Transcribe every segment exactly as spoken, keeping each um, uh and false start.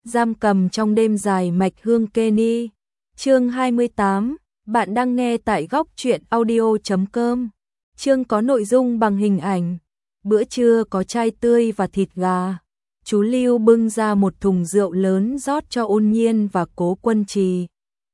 Giam cầm trong đêm dài mạch hương Kenny. Chương hai mươi tám, bạn đang nghe tại góc truyện audio chấm com. Chương có nội dung bằng hình ảnh. Bữa trưa có chai tươi và thịt gà. Chú Lưu bưng ra một thùng rượu lớn rót cho Ôn Nhiên và Cố Quân Trì.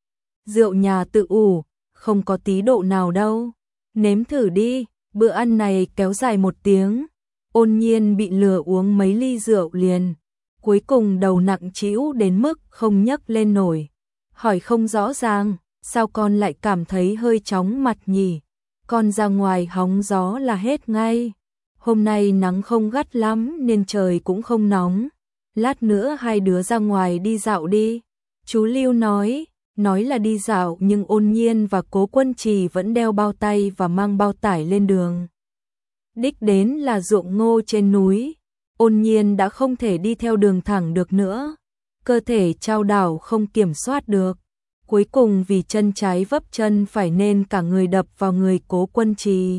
Rượu nhà tự ủ, không có tí độ nào đâu. Nếm thử đi, bữa ăn này kéo dài một tiếng. Ôn Nhiên bị lừa uống mấy ly rượu liền. Cuối cùng đầu nặng trĩu đến mức không nhấc lên nổi. Hỏi không rõ ràng, sao con lại cảm thấy hơi chóng mặt nhỉ? Con ra ngoài hóng gió là hết ngay. Hôm nay nắng không gắt lắm nên trời cũng không nóng. Lát nữa hai đứa ra ngoài đi dạo đi. Chú Lưu nói, nói là đi dạo nhưng Ôn Nhiên và Cố Quân Trì vẫn đeo bao tay và mang bao tải lên đường. Đích đến là ruộng ngô trên núi. Ôn Nhiên đã không thể đi theo đường thẳng được nữa. Cơ thể chao đảo không kiểm soát được. Cuối cùng vì chân trái vấp chân phải nên cả người đập vào người Cố Quân Trì.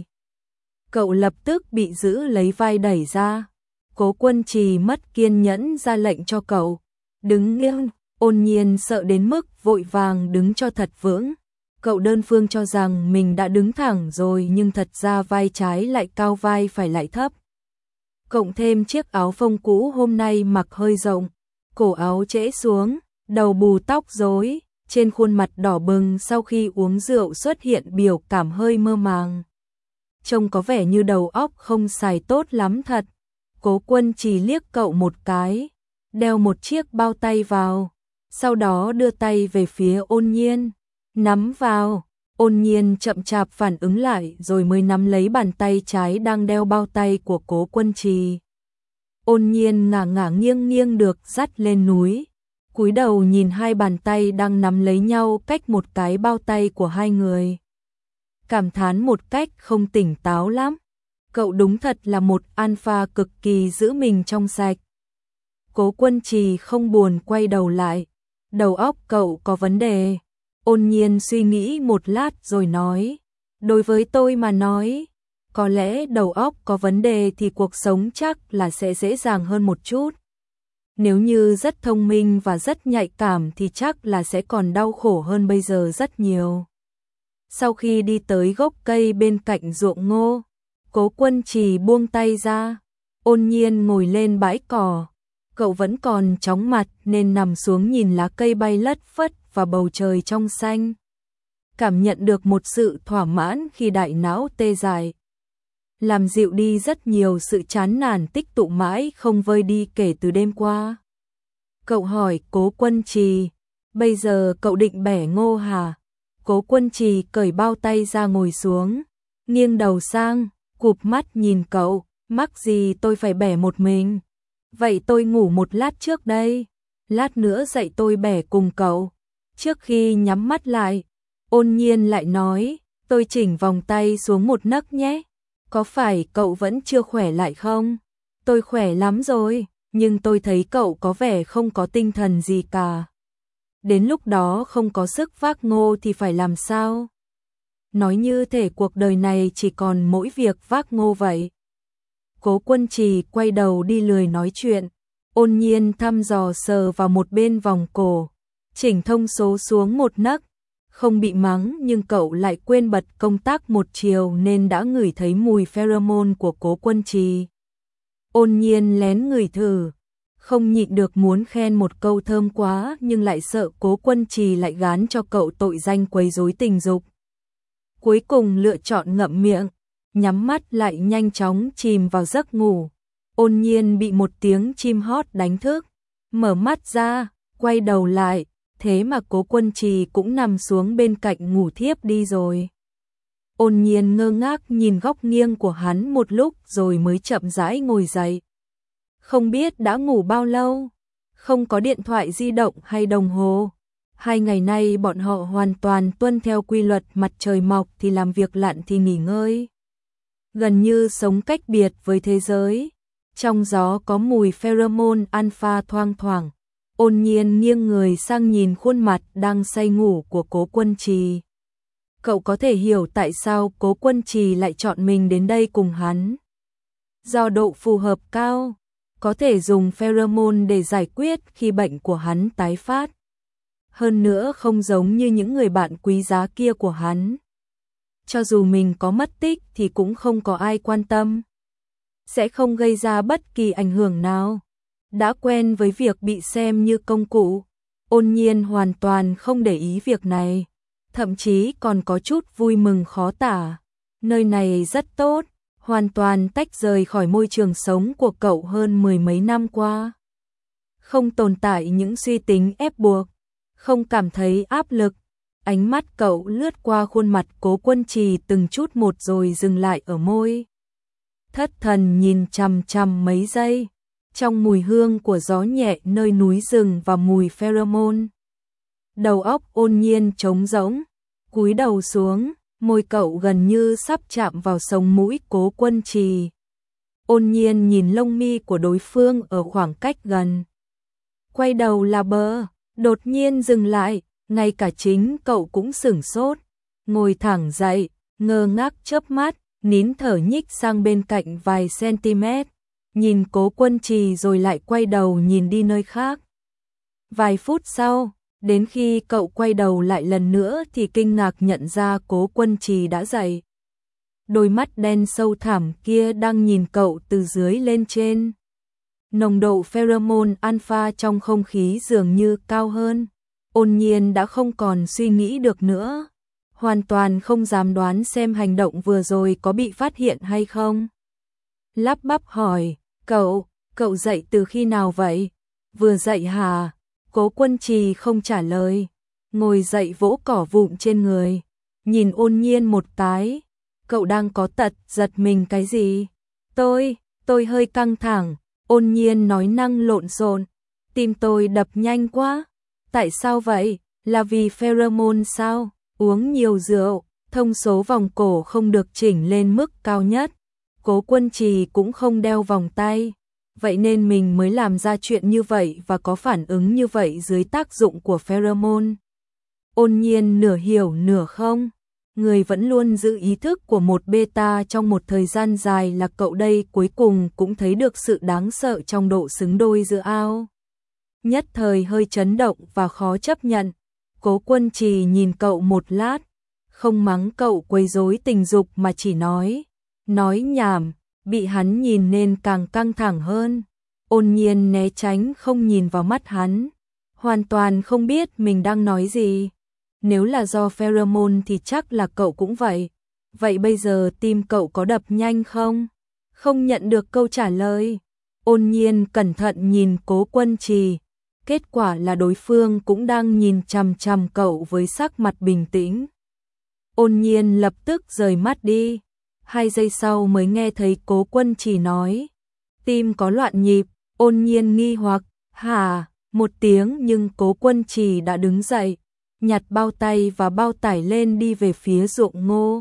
Cậu lập tức bị giữ lấy vai đẩy ra. Cố Quân Trì mất kiên nhẫn ra lệnh cho cậu đứng nghiêng. Ôn Nhiên sợ đến mức vội vàng đứng cho thật vững. Cậu đơn phương cho rằng mình đã đứng thẳng rồi nhưng thật ra vai trái lại cao vai phải lại thấp. Cộng thêm chiếc áo phông cũ hôm nay mặc hơi rộng, cổ áo trễ xuống, đầu bù tóc rối, trên khuôn mặt đỏ bừng sau khi uống rượu xuất hiện biểu cảm hơi mơ màng. Trông có vẻ như đầu óc không xài tốt lắm thật. Cố Quân Trì liếc cậu một cái, đeo một chiếc bao tay vào, sau đó đưa tay về phía Ôn Nhiên, nắm vào. Ôn Nhiên chậm chạp phản ứng lại rồi mới nắm lấy bàn tay trái đang đeo bao tay của Cố Quân Trì. Ôn Nhiên ngả ngả nghiêng nghiêng được dắt lên núi, cúi đầu nhìn hai bàn tay đang nắm lấy nhau cách một cái bao tay của hai người. Cảm thán một cách không tỉnh táo lắm. Cậu đúng thật là một alpha cực kỳ giữ mình trong sạch. Cố Quân Trì không buồn quay đầu lại. Đầu óc cậu có vấn đề. Ôn Nhiên suy nghĩ một lát rồi nói. Đối với tôi mà nói, có lẽ đầu óc có vấn đề thì cuộc sống chắc là sẽ dễ dàng hơn một chút. Nếu như rất thông minh và rất nhạy cảm thì chắc là sẽ còn đau khổ hơn bây giờ rất nhiều. Sau khi đi tới gốc cây bên cạnh ruộng ngô, Cố Quân Trì buông tay ra. Ôn Nhiên ngồi lên bãi cỏ. Cậu vẫn còn chóng mặt nên nằm xuống nhìn lá cây bay lất phất và bầu trời trong xanh. Cảm nhận được một sự thỏa mãn khi đại não tê dại. Làm dịu đi rất nhiều sự chán nản tích tụ mãi không vơi đi kể từ đêm qua. Cậu hỏi Cố Quân Trì, bây giờ cậu định bẻ ngô hả? Cố Quân Trì cởi bao tay ra ngồi xuống, nghiêng đầu sang, cụp mắt nhìn cậu, mắc gì tôi phải bẻ một mình. Vậy tôi ngủ một lát trước đây, lát nữa dậy tôi bẻ cùng cậu. Trước khi nhắm mắt lại, Ôn Nhiên lại nói, tôi chỉnh vòng tay xuống một nấc nhé. Có phải cậu vẫn chưa khỏe lại không? Tôi khỏe lắm rồi, nhưng tôi thấy cậu có vẻ không có tinh thần gì cả. Đến lúc đó không có sức vác ngô thì phải làm sao? Nói như thể cuộc đời này chỉ còn mỗi việc vác ngô vậy. Cố Quân Trì quay đầu đi lười nói chuyện. Ôn Nhiên thăm dò sờ vào một bên vòng cổ, chỉnh thông số xuống một nấc. Không bị mắng nhưng cậu lại quên bật công tắc một chiều nên đã ngửi thấy mùi pheromone của Cố Quân Trì. Ôn Nhiên lén ngửi thử, không nhịn được muốn khen một câu thơm quá nhưng lại sợ Cố Quân Trì lại gán cho cậu tội danh quấy rối tình dục. Cuối cùng lựa chọn ngậm miệng, nhắm mắt lại nhanh chóng chìm vào giấc ngủ. Ôn Nhiên bị một tiếng chim hót đánh thức, mở mắt ra, quay đầu lại, thế mà Cố Quân Trì cũng nằm xuống bên cạnh ngủ thiếp đi rồi. Ôn Nhiên ngơ ngác nhìn góc nghiêng của hắn một lúc rồi mới chậm rãi ngồi dậy. Không biết đã ngủ bao lâu, không có điện thoại di động hay đồng hồ. Hai ngày nay bọn họ hoàn toàn tuân theo quy luật mặt trời mọc thì làm việc, lặn thì nghỉ ngơi. Gần như sống cách biệt với thế giới. Trong gió có mùi pheromone alpha thoang thoảng. Ôn Nhiên nghiêng người sang nhìn khuôn mặt đang say ngủ của Cố Quân Trì. Cậu có thể hiểu tại sao Cố Quân Trì lại chọn mình đến đây cùng hắn. Do độ phù hợp cao, có thể dùng pheromone để giải quyết khi bệnh của hắn tái phát. Hơn nữa không giống như những người bạn quý giá kia của hắn. Cho dù mình có mất tích thì cũng không có ai quan tâm. Sẽ không gây ra bất kỳ ảnh hưởng nào. Đã quen với việc bị xem như công cụ, Ôn Nhiên hoàn toàn không để ý việc này. Thậm chí còn có chút vui mừng khó tả. Nơi này rất tốt, hoàn toàn tách rời khỏi môi trường sống của cậu hơn mười mấy năm qua. Không tồn tại những suy tính ép buộc, không cảm thấy áp lực. Ánh mắt cậu lướt qua khuôn mặt Cố Quân Trì từng chút một rồi dừng lại ở môi. Thất thần nhìn chằm chằm mấy giây, trong mùi hương của gió nhẹ nơi núi rừng và mùi pheromone. Đầu óc Ôn Nhiên trống rỗng, cúi đầu xuống, môi cậu gần như sắp chạm vào sống mũi Cố Quân Trì. Ôn Nhiên nhìn lông mi của đối phương ở khoảng cách gần. Quay đầu là bờ, đột nhiên dừng lại, ngay cả chính cậu cũng sửng sốt. Ngồi thẳng dậy, ngơ ngác chớp mắt, nín thở nhích sang bên cạnh vài cm. Nhìn Cố Quân Trì rồi lại quay đầu nhìn đi nơi khác. Vài phút sau, đến khi cậu quay đầu lại lần nữa thì kinh ngạc nhận ra Cố Quân Trì đã dậy. Đôi mắt đen sâu thẳm kia đang nhìn cậu từ dưới lên trên. Nồng độ pheromone alpha trong không khí dường như cao hơn. Ôn Nhiên đã không còn suy nghĩ được nữa. Hoàn toàn không dám đoán xem hành động vừa rồi có bị phát hiện hay không. Lắp bắp hỏi, cậu, cậu dậy từ khi nào vậy? Vừa dậy hả? Cố Quân Trì không trả lời. Ngồi dậy vỗ cỏ vụn trên người. Nhìn Ôn Nhiên một cái. Cậu đang có tật giật mình cái gì? Tôi, tôi hơi căng thẳng. Ôn Nhiên nói năng lộn xộn. Tim tôi đập nhanh quá. Tại sao vậy? Là vì pheromone sao? Uống nhiều rượu, thông số vòng cổ không được chỉnh lên mức cao nhất. Cố Quân Trì cũng không đeo vòng tay. Vậy nên mình mới làm ra chuyện như vậy và có phản ứng như vậy dưới tác dụng của pheromone. Ôn Nhiên nửa hiểu nửa không. Người vẫn luôn giữ ý thức của một beta trong một thời gian dài là cậu đây cuối cùng cũng thấy được sự đáng sợ trong độ xứng đôi giữa ao. Nhất thời hơi chấn động và khó chấp nhận. Cố Quân Trì nhìn cậu một lát, không mắng cậu quấy rối tình dục mà chỉ nói, nói nhảm, bị hắn nhìn nên càng căng thẳng hơn. Ôn Nhiên né tránh không nhìn vào mắt hắn, hoàn toàn không biết mình đang nói gì. Nếu là do pheromone thì chắc là cậu cũng vậy. Vậy bây giờ tim cậu có đập nhanh không? Không nhận được câu trả lời. Ôn Nhiên cẩn thận nhìn Cố Quân Trì. Kết quả là đối phương cũng đang nhìn chằm chằm cậu với sắc mặt bình tĩnh. Ôn Nhiên lập tức rời mắt đi. Hai giây sau mới nghe thấy Cố Quân Trì nói. Tim có loạn nhịp. Ôn Nhiên nghi hoặc. Hả? Một tiếng nhưng Cố Quân Trì đã đứng dậy. Nhặt bao tay và bao tải lên đi về phía ruộng ngô.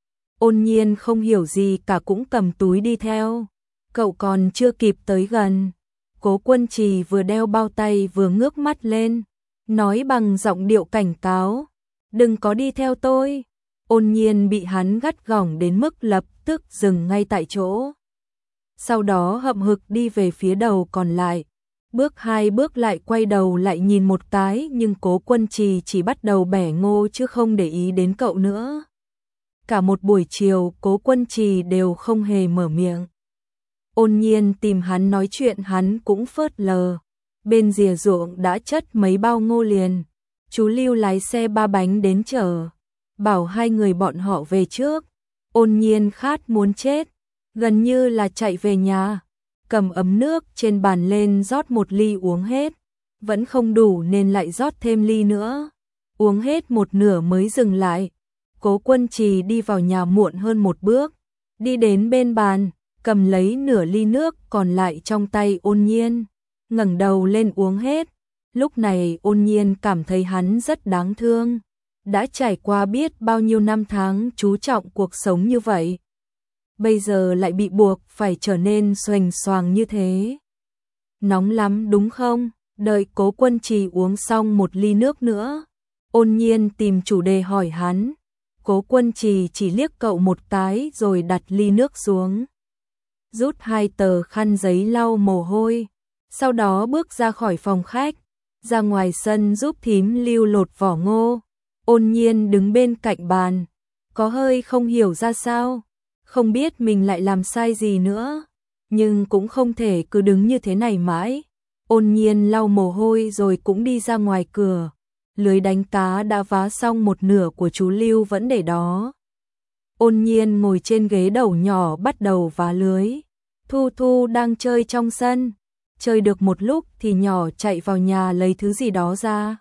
Ôn Nhiên không hiểu gì cả cũng cầm túi đi theo. Cậu còn chưa kịp tới gần. Cố Quân Trì vừa đeo bao tay vừa ngước mắt lên, nói bằng giọng điệu cảnh cáo, đừng có đi theo tôi. Ôn Nhiên bị hắn gắt gỏng đến mức lập tức dừng ngay tại chỗ. Sau đó hậm hực đi về phía đầu còn lại, bước hai bước lại quay đầu lại nhìn một cái nhưng Cố Quân Trì chỉ bắt đầu bẻ ngô chứ không để ý đến cậu nữa. Cả một buổi chiều Cố Quân Trì đều không hề mở miệng. Ôn Nhiên tìm hắn nói chuyện hắn cũng phớt lờ. Bên rìa ruộng đã chất mấy bao ngô liền. Chú Lưu lái xe ba bánh đến chở, bảo hai người bọn họ về trước. Ôn Nhiên khát muốn chết, gần như là chạy về nhà. Cầm ấm nước trên bàn lên rót một ly uống hết. Vẫn không đủ nên lại rót thêm ly nữa. Uống hết một nửa mới dừng lại. Cố Quân Trì đi vào nhà muộn hơn một bước. Đi đến bên bàn, cầm lấy nửa ly nước còn lại trong tay Ôn Nhiên, ngẩng đầu lên uống hết. Lúc này Ôn Nhiên cảm thấy hắn rất đáng thương, đã trải qua biết bao nhiêu năm tháng chú trọng cuộc sống như vậy. Bây giờ lại bị buộc phải trở nên xoành xoàng như thế. Nóng lắm đúng không? Đợi Cố Quân Trì uống xong một ly nước nữa, Ôn Nhiên tìm chủ đề hỏi hắn. Cố Quân Trì chỉ liếc cậu một cái rồi đặt ly nước xuống. rút hai tờ khăn giấy lau mồ hôi, sau đó bước ra khỏi phòng khách, ra ngoài sân giúp thím Lưu lột vỏ ngô. Ôn Nhiên đứng bên cạnh bàn, có hơi không hiểu ra sao, không biết mình lại làm sai gì nữa, nhưng cũng không thể cứ đứng như thế này mãi. Ôn Nhiên lau mồ hôi rồi cũng đi ra ngoài cửa, lưới đánh cá đã vá xong một nửa của chú Lưu vẫn để đó. Ôn Nhiên ngồi trên ghế đầu nhỏ bắt đầu vá lưới. Thu Thu đang chơi trong sân, chơi được một lúc thì nhỏ chạy vào nhà lấy thứ gì đó ra.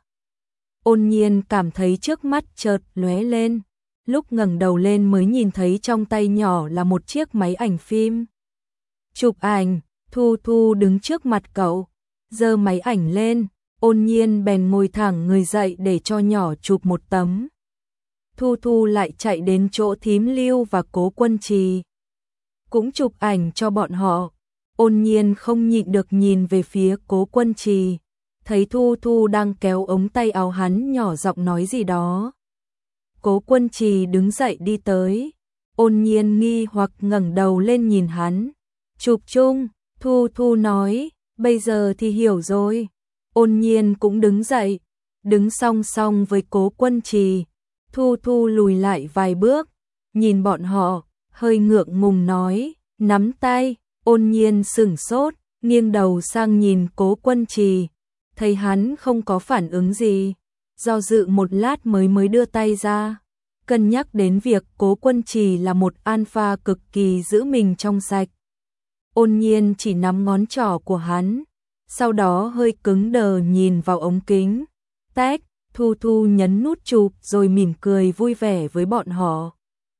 Ôn Nhiên cảm thấy trước mắt chợt lóe lên, lúc ngẩng đầu lên mới nhìn thấy trong tay nhỏ là một chiếc máy ảnh phim. Chụp ảnh, Thu Thu đứng trước mặt cậu, giơ máy ảnh lên, Ôn Nhiên bèn ngồi thẳng người dậy để cho nhỏ chụp một tấm. Thu Thu lại chạy đến chỗ thím Lưu và Cố Quân Trì, cũng chụp ảnh cho bọn họ. Ôn Nhiên không nhịn được nhìn về phía Cố Quân Trì, thấy Thu Thu đang kéo ống tay áo hắn nhỏ giọng nói gì đó. Cố Quân Trì đứng dậy đi tới, Ôn Nhiên nghi hoặc ngẩng đầu lên nhìn hắn. Chụp chung, Thu Thu nói, bây giờ thì hiểu rồi. Ôn Nhiên cũng đứng dậy, đứng song song với Cố Quân Trì. Thu Thu lùi lại vài bước, nhìn bọn họ, hơi ngượng ngùng nói, nắm tay. Ôn Nhiên sửng sốt, nghiêng đầu sang nhìn Cố Quân Trì, thấy hắn không có phản ứng gì, do dự một lát mới mới đưa tay ra, cân nhắc đến việc Cố Quân Trì là một alpha cực kỳ giữ mình trong sạch. Ôn Nhiên chỉ nắm ngón trỏ của hắn, sau đó hơi cứng đờ nhìn vào ống kính. Tách, Thu Thu nhấn nút chụp rồi mỉm cười vui vẻ với bọn họ.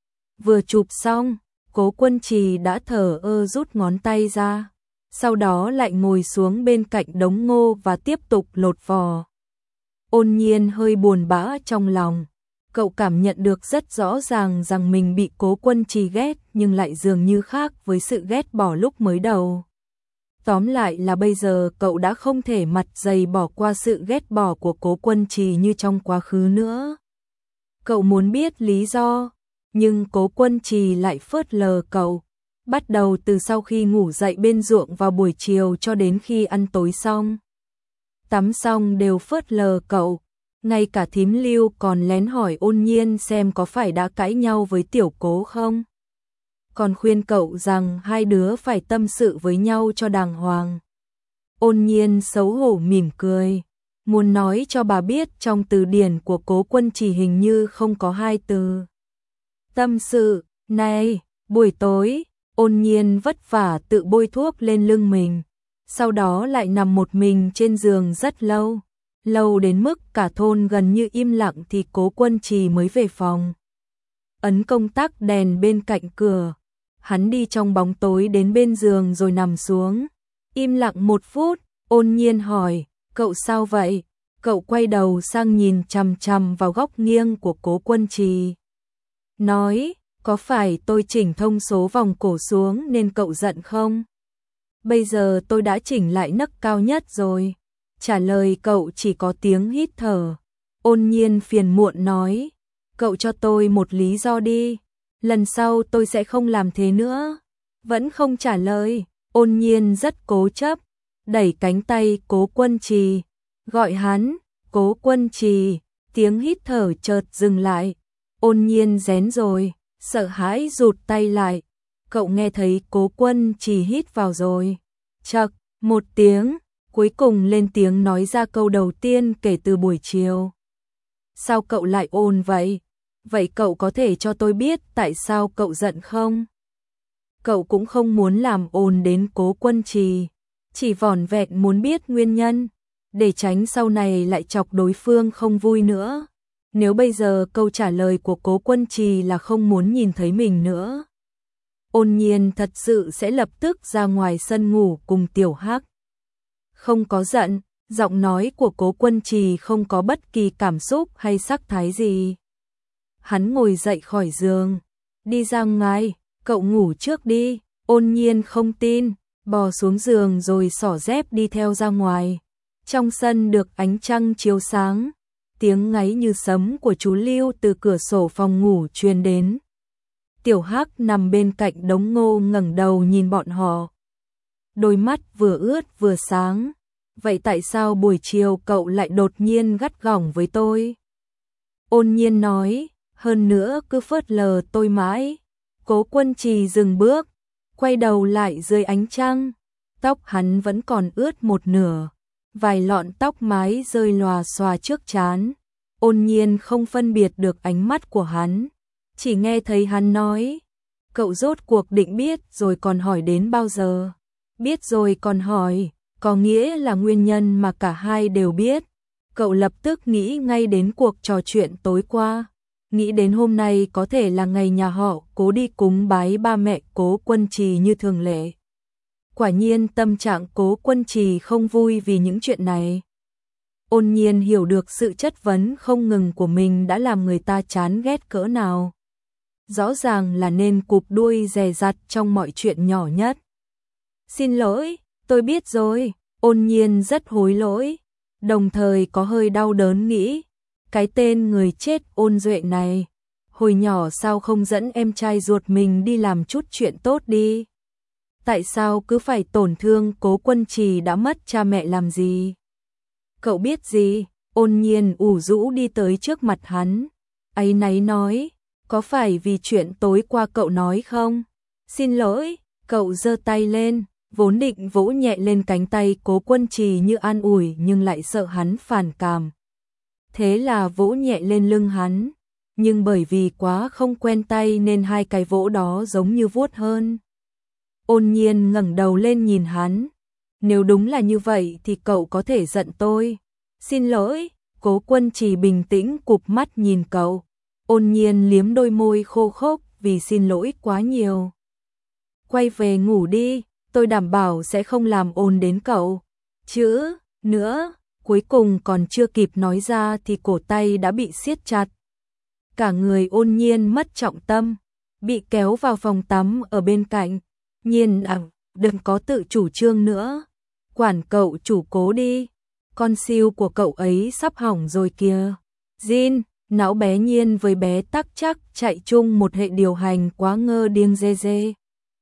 Vừa chụp xong, Cố Quân Trì đã thở ơ rút ngón tay ra, sau đó lại ngồi xuống bên cạnh đống ngô và tiếp tục lột vỏ. Ôn Nhiên hơi buồn bã trong lòng, cậu cảm nhận được rất rõ ràng rằng mình bị Cố Quân Trì ghét nhưng lại dường như khác với sự ghét bỏ lúc mới đầu. Tóm lại là bây giờ cậu đã không thể mặt dày bỏ qua sự ghét bỏ của Cố Quân Trì như trong quá khứ nữa. Cậu muốn biết lý do, nhưng Cố Quân Trì lại phớt lờ cậu. Bắt đầu từ sau khi ngủ dậy bên ruộng vào buổi chiều cho đến khi ăn tối xong, tắm xong đều phớt lờ cậu. Ngay cả thím Lưu còn lén hỏi Ôn Nhiên xem có phải đã cãi nhau với tiểu Cố không, còn khuyên cậu rằng hai đứa phải tâm sự với nhau cho đàng hoàng. Ôn Nhiên xấu hổ mỉm cười, muốn nói cho bà biết trong từ điển của Cố Quân Trì hình như không có hai từ tâm sự. Này, buổi tối, Ôn Nhiên vất vả tự bôi thuốc lên lưng mình, sau đó lại nằm một mình trên giường rất lâu, lâu đến mức cả thôn gần như im lặng thì Cố Quân Trì mới về phòng. Ấn công tắc đèn bên cạnh cửa, hắn đi trong bóng tối đến bên giường rồi nằm xuống. Im lặng một phút, Ôn Nhiên hỏi, cậu sao vậy? Cậu quay đầu sang nhìn chằm chằm vào góc nghiêng của Cố Quân Trì, nói, có phải tôi chỉnh thông số vòng cổ xuống nên cậu giận không? Bây giờ tôi đã chỉnh lại nấc cao nhất rồi. Trả lời cậu chỉ có tiếng hít thở. Ôn Nhiên phiền muộn nói, cậu cho tôi một lý do đi, lần sau tôi sẽ không làm thế nữa. Vẫn không trả lời. Ôn Nhiên rất cố chấp, đẩy cánh tay Cố Quân Trì, gọi hắn, Cố Quân Trì. Tiếng hít thở chợt dừng lại. Ôn Nhiên rén rồi, sợ hãi rụt tay lại. Cậu nghe thấy Cố Quân Trì hít vào rồi. Chậc, một tiếng, cuối cùng lên tiếng nói ra câu đầu tiên kể từ buổi chiều. Sao cậu lại ồn vậy? Vậy cậu có thể cho tôi biết tại sao cậu giận không? Cậu cũng không muốn làm ồn đến Cố Quân Trì, chỉ vỏn vẹn muốn biết nguyên nhân, để tránh sau này lại chọc đối phương không vui nữa. Nếu bây giờ câu trả lời của Cố Quân Trì là không muốn nhìn thấy mình nữa, Ôn Nhiên thật sự sẽ lập tức ra ngoài sân ngủ cùng Tiểu Hắc. Không có giận, giọng nói của Cố Quân Trì không có bất kỳ cảm xúc hay sắc thái gì. Hắn ngồi dậy khỏi giường, đi ra ngoài, cậu ngủ trước đi. Ôn Nhiên không tin, bò xuống giường rồi xỏ dép đi theo ra ngoài. Trong sân được ánh trăng chiếu sáng, tiếng ngáy như sấm của chú Lưu từ cửa sổ phòng ngủ truyền đến. Tiểu Hắc nằm bên cạnh đống ngô ngẩng đầu nhìn bọn họ. Đôi mắt vừa ướt vừa sáng. Vậy tại sao buổi chiều cậu lại đột nhiên gắt gỏng với tôi? Ôn Nhiên nói, hơn nữa cứ phớt lờ tôi mãi. Cố Quân Trì dừng bước, quay đầu lại dưới ánh trăng. Tóc hắn vẫn còn ướt một nửa, vài lọn tóc mái rơi lòa xòa trước trán. Ôn Nhiên không phân biệt được ánh mắt của hắn, chỉ nghe thấy hắn nói, cậu rốt cuộc định biết rồi còn hỏi đến bao giờ? Biết rồi còn hỏi, có nghĩa là nguyên nhân mà cả hai đều biết. Cậu lập tức nghĩ ngay đến cuộc trò chuyện tối qua, nghĩ đến hôm nay có thể là ngày nhà họ Cố đi cúng bái ba mẹ Cố Quân Trì như thường lệ. Quả nhiên tâm trạng Cố Quân Trì không vui vì những chuyện này. Ôn Nhiên hiểu được sự chất vấn không ngừng của mình đã làm người ta chán ghét cỡ nào. Rõ ràng là nên cụp đuôi dè dặt trong mọi chuyện nhỏ nhất. Xin lỗi, tôi biết rồi. Ôn Nhiên rất hối lỗi, đồng thời có hơi đau đớn nghĩ, cái tên người chết Ôn Duệ này, hồi nhỏ sao không dẫn em trai ruột mình đi làm chút chuyện tốt đi? Tại sao cứ phải tổn thương Cố Quân Trì đã mất cha mẹ làm gì? Cậu biết gì? Ôn Nhiên ủ rũ đi tới trước mặt hắn, áy náy nói, có phải vì chuyện tối qua cậu nói không? Xin lỗi, cậu giơ tay lên, vốn định vỗ nhẹ lên cánh tay Cố Quân Trì như an ủi nhưng lại sợ hắn phản cảm. Thế là vỗ nhẹ lên lưng hắn, nhưng bởi vì quá không quen tay nên hai cái vỗ đó giống như vuốt hơn. Ôn Nhiên ngẩng đầu lên nhìn hắn, nếu đúng là như vậy thì cậu có thể giận tôi. Xin lỗi, Cố Quân Trì bình tĩnh cụp mắt nhìn cậu. Ôn Nhiên liếm đôi môi khô khốc vì xin lỗi quá nhiều. Quay về ngủ đi, tôi đảm bảo sẽ không làm ồn đến cậu. Chữ, nữa, cuối cùng còn chưa kịp nói ra thì cổ tay đã bị siết chặt. Cả người Ôn Nhiên mất trọng tâm, bị kéo vào phòng tắm ở bên cạnh. Nhiên à, đừng có tự chủ trương nữa. Quản cậu chủ Cố đi, con siêu của cậu ấy sắp hỏng rồi kìa. Jin, não bé Nhiên với bé Tắc Chắc chạy chung một hệ điều hành quá ngơ điên dê dê.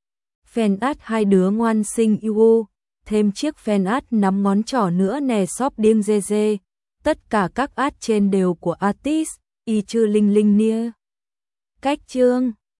Fan art hai đứa ngoan sinh yêu, thêm chiếc fan art nắm ngón trỏ nữa nè shop điên dê dê. Tất cả các art trên đều của artist, y chư linh linh nia. Cách chương